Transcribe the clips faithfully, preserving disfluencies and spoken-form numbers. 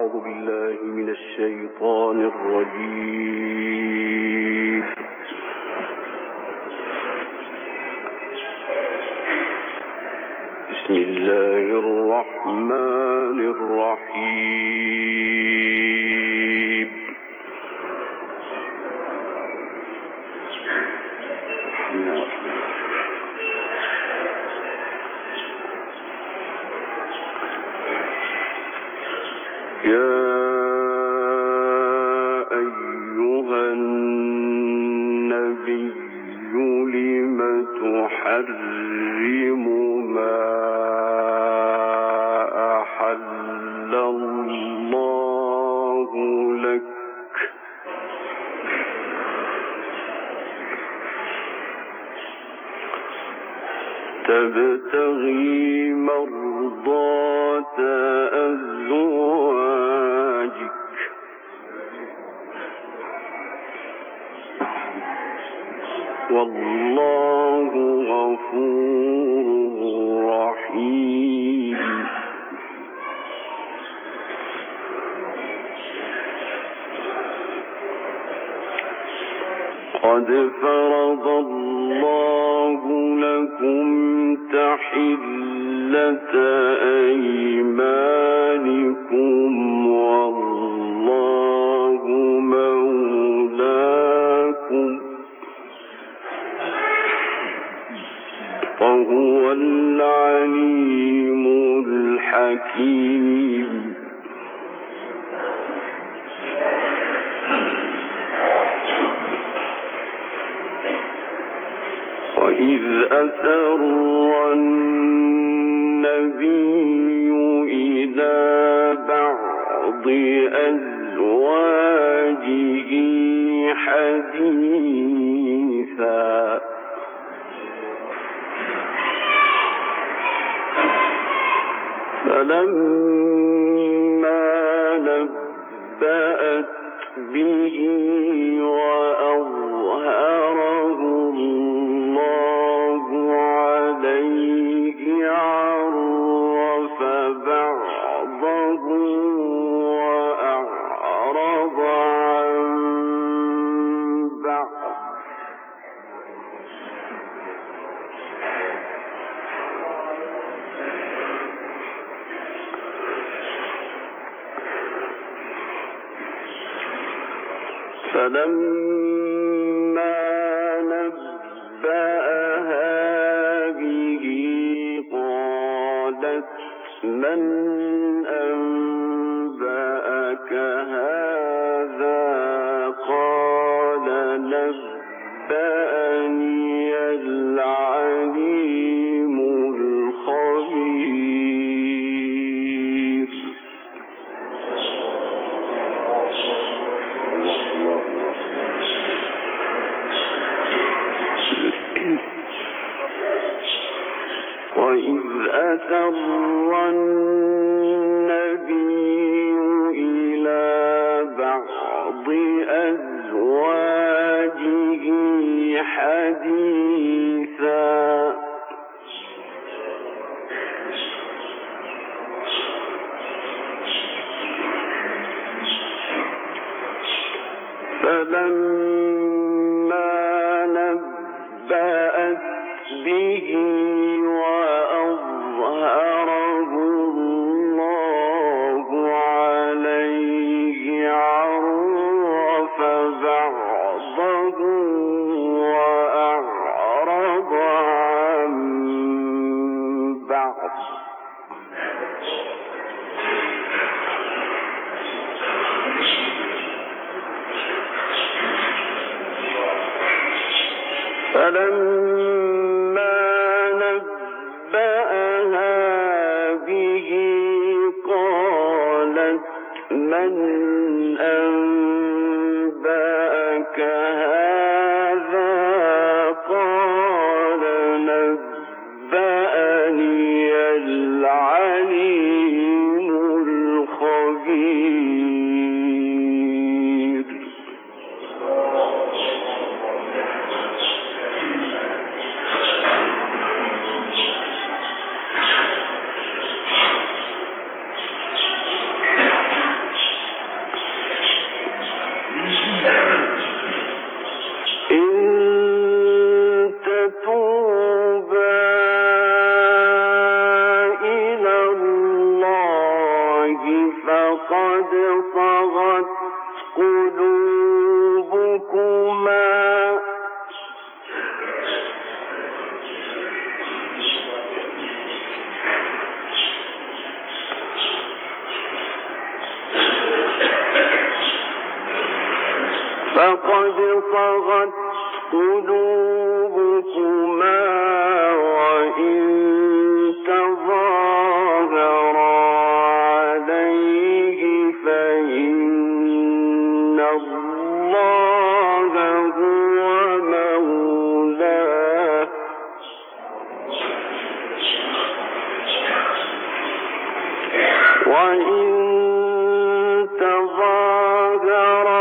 أعوذ بالله من الشيطان الرجيم. بسم الله الرحمن الرحيم. يا أيها النبي لم تحرم ما أحل الله لك تبتغي مرضات أزواجك والله غفور رحيم. قد فرض الله لكم تحلة أيمانكم والله مولاكم وهو العليم الحكيم. وإذ أسر النبي إلى بعض أزواجه حديثا فلما نبأت به وأظهره الله عليه عرف بعضه وأعرض عن بعض فلما نبأها به قالت من أنبأك هذا قال نبأني العليم الخبير. وإذ أسر النبي إلى بعض أزواجه حديثا فلما نبأت به وأظهره الله عليه عرف بعضه وأعرض عن بعض فلما نبأها به قالت من أنبأك هذا قال نبأني العليم الخبير. فقد طغت قلوبكما فقد طغت قلوبكما وإن تظاهرا عليه فإن الله هو مولاه وإن تظاهرا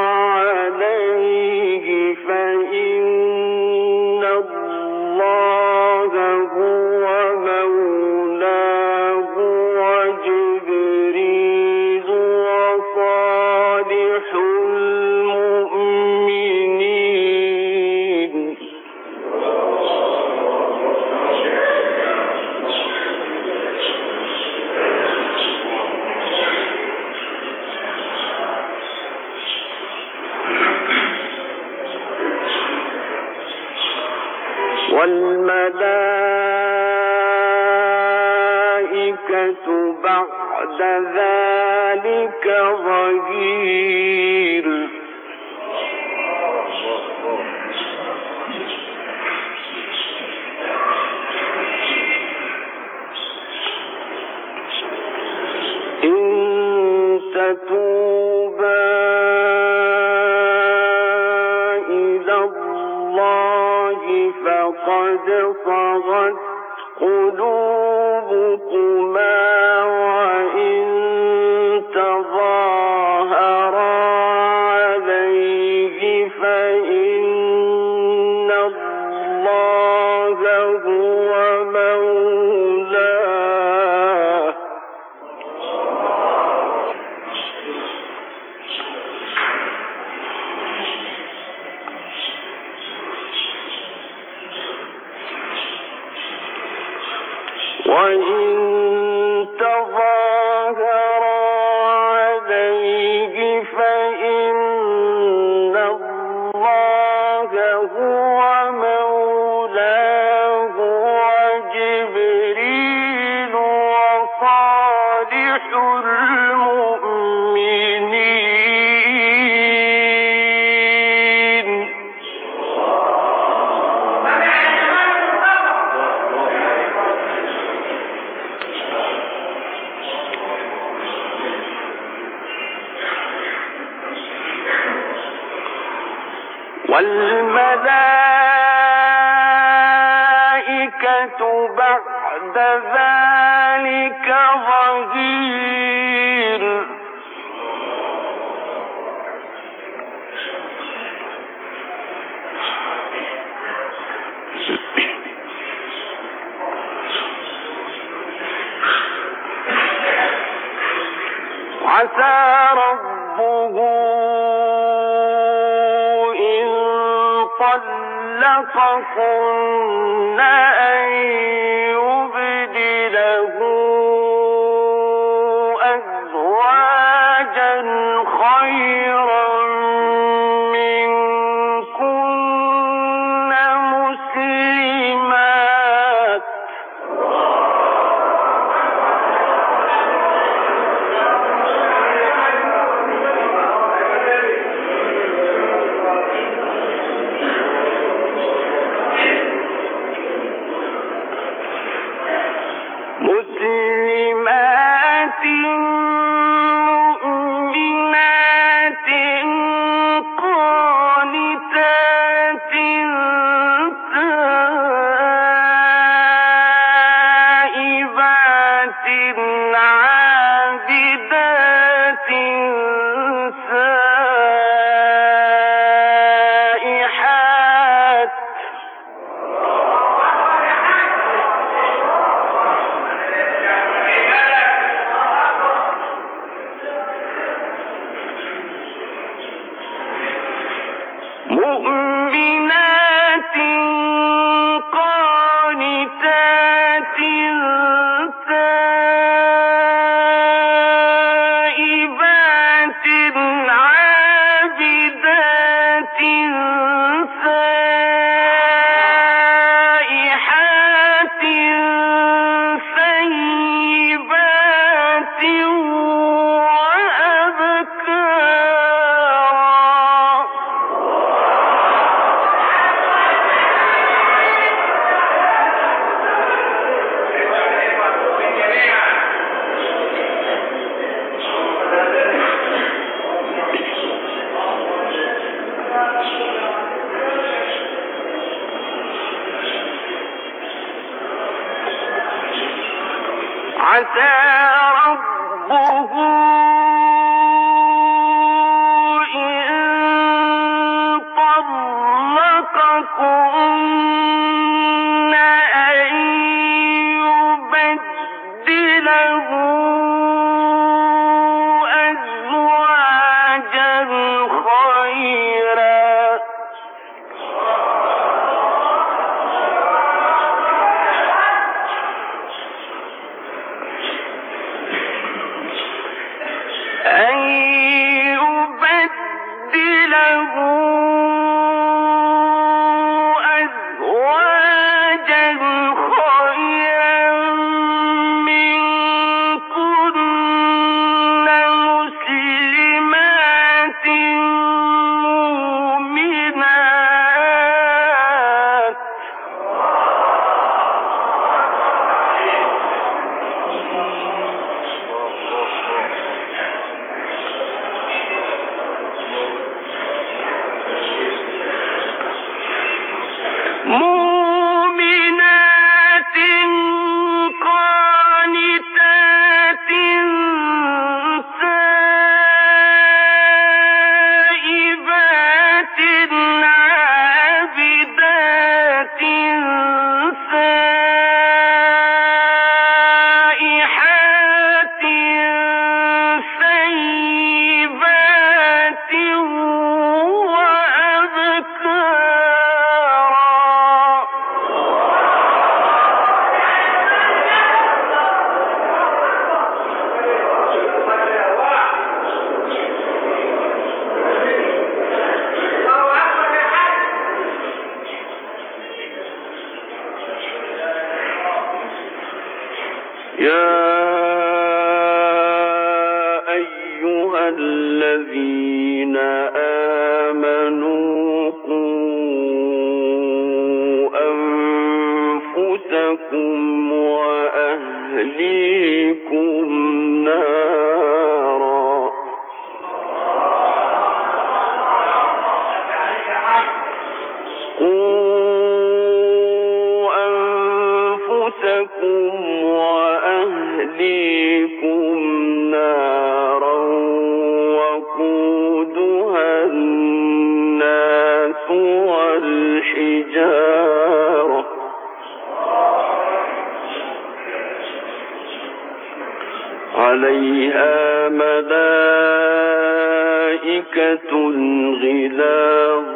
والملائكة بعد ذلك ظهير إن تتوبا إلى الله فقد صغت قلوبكما وإن تظاهرا عليه فإن الله هو مولاه وإن تظاهرا عليه فإن الله هو مولاه وجبريل وصالح المؤمنين والملائكة بعد ذلك ظهير عسى ربه طلقكن أن يبدله أزواجا خيرا منكن مسلمات مسلمات مؤمنات قانتات تائبات عابدات سائحات مؤمنات قانتات تائبات عسى ربه إن طلقكن أن يبدله أزواجا خيرا أن يبدله أزواجا خيرا منكن مسلمات مؤمنات مؤمنات قانتات تائبات عابدات سائحات ثيبات يا أيها الذين آمنوا قوا أنفسكم وأهليكم نارا قوا أنفسكم وأهليكم نارا وقودها الناس والحجارة عليها ملائكة غلاظ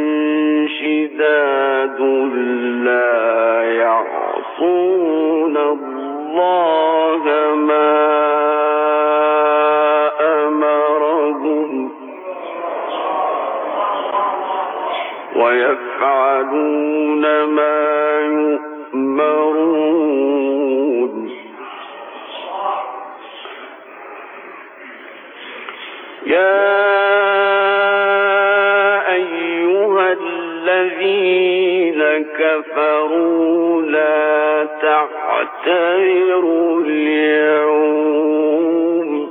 شداد لا يعصون الله ما أمرهم ويفعلون ما يؤمرون يا أيها الذين كفروا لا تعتذروا اليوم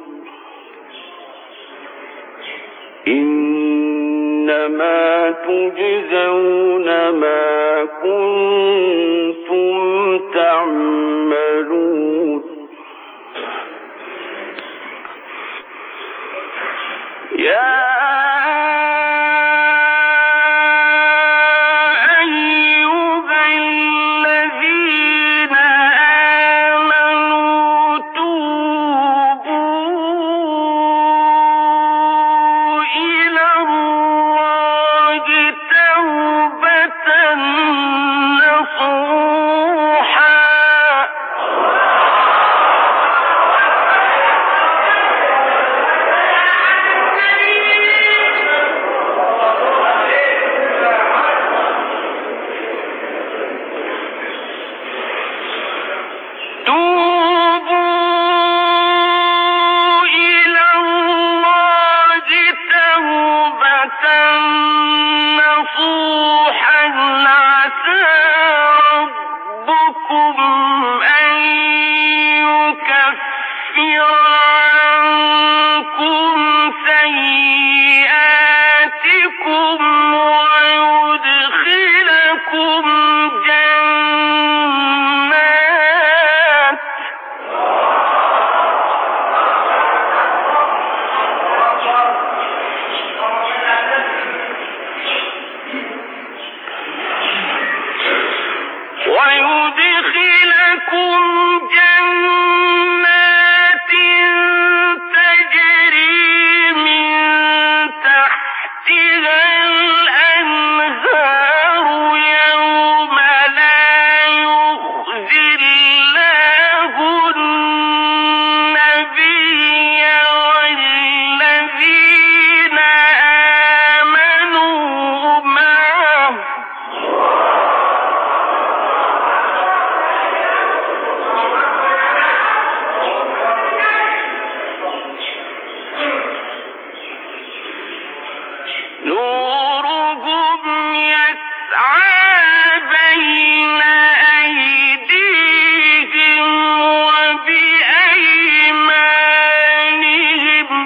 إنما تجزون ما كنتم تعملون يا نورهم يسعى بين أيديهم وبأيمانهم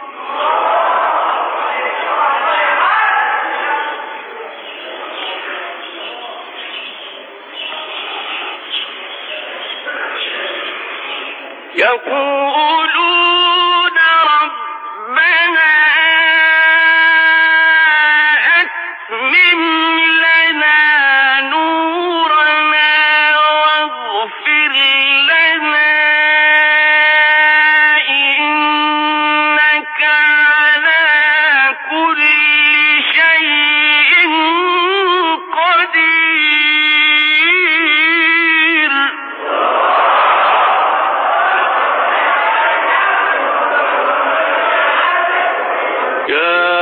يقولون ربنا أتمم لنا نورنا واغفر لنا إنك على كل شيء قدير يا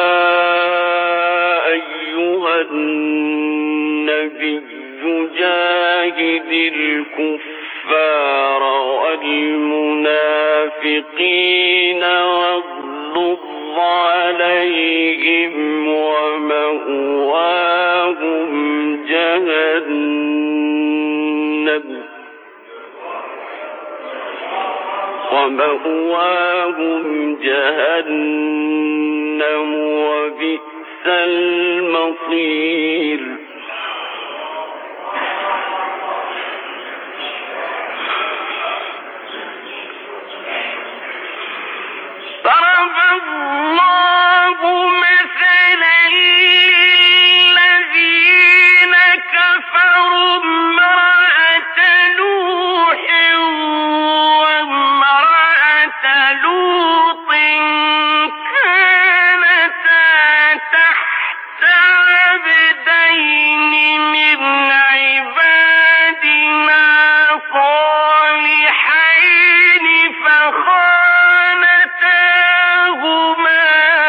أيها النبي جاهد الكفار والمنافقين واغلظ عليهم ومأواهم جهنم ومأواهم جهنم وبئس المصير ضرب الله مثلا للذين كفروا امرأة نوح وامرأة لوط كانتا تحت عبدين من عبادنا صالحين فخانتاهما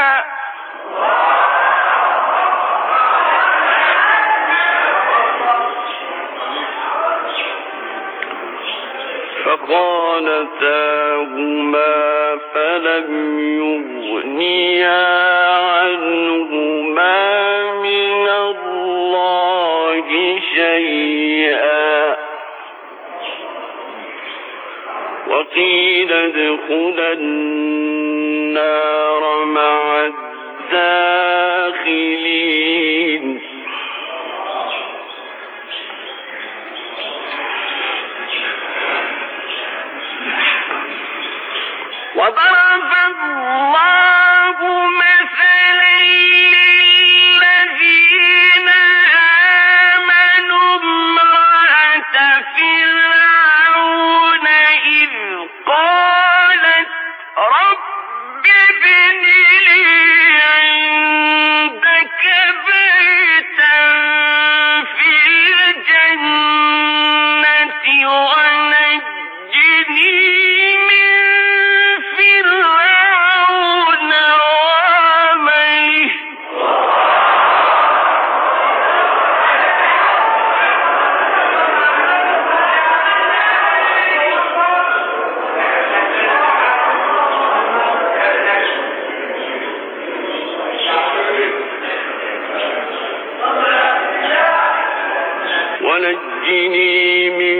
فخانتاهما فلم يغنيا عنهما من الله شيئا وقيل ادخلا النار مع الداخلين وضرب الله مثلا للذين آمنوا امرأة فرعون إذ قالت رب ابن لي عندك بيتا في الجنة ونجني من فرعون وعمله ونجني من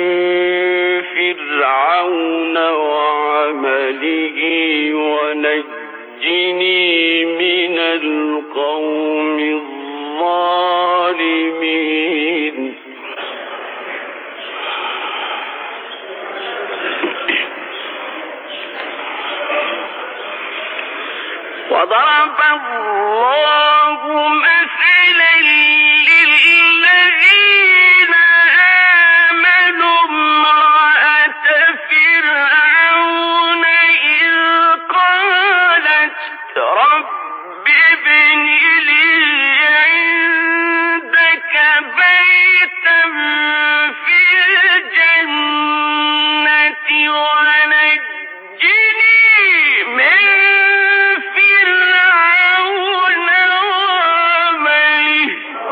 فرعون وعمله ونجني من القوم الظالمين وضرب الله مثلا للذين آمنوا امرأة فرعون إذ قالت رب ابن لي عندك بيتا في الجنة ونجني من فرعون وعمله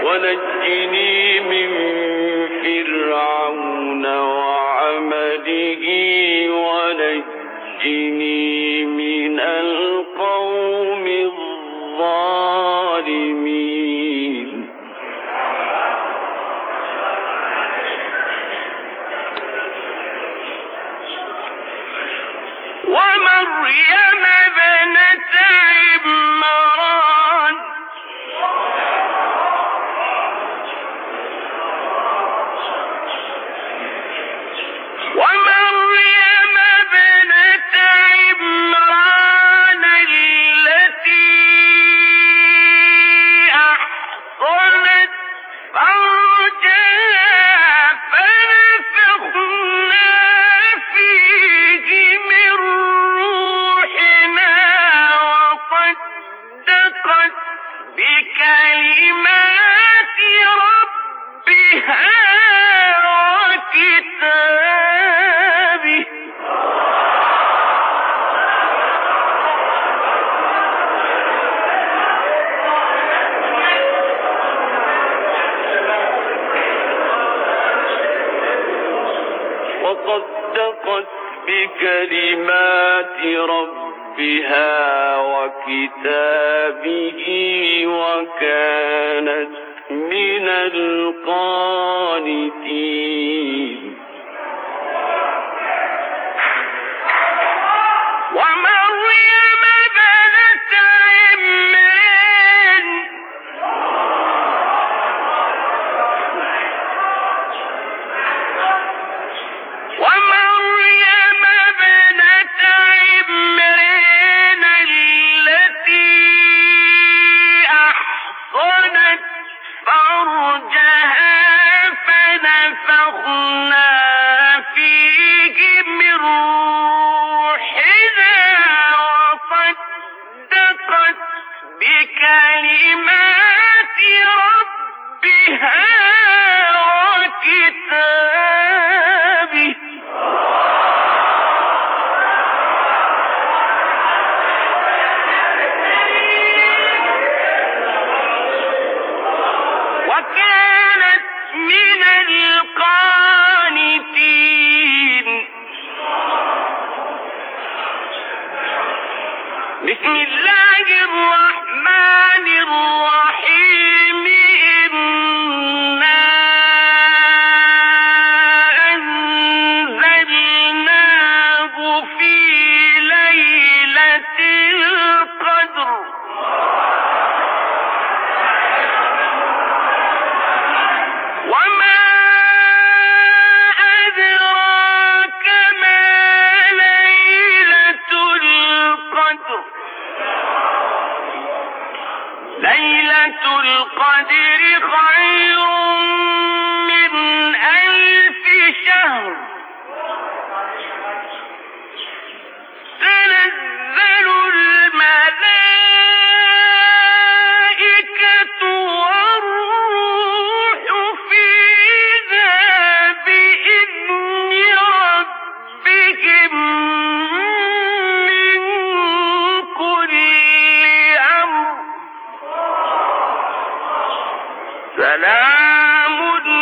ونجني من فرعون وعمله ونجني من القوم الظالمين ومريم ابنة عمران ومريم ابنة عمران التي أحصنت فرجها فنفخنا فيه من روحنا وصدقت بكلمات ربها وكتابه وصدقت بكلمات ربها وكتابه وكانت من القانتين ومريم ابنة عمران ومريم ابنة عمران التي أحصنت فرجها فنفخنا فيه من روحنا وصدقت بكلمات ربها وكتابه وكانت من القانتين بسم الله الرحمن الرحيم إنا أنزلناه في ليلة القدر وما أدراك ما ليلة القدر ليلة القدر خير من ألف شهر تنزل الملائكة والروح فيها بإذن ربهم من كل أمر سلام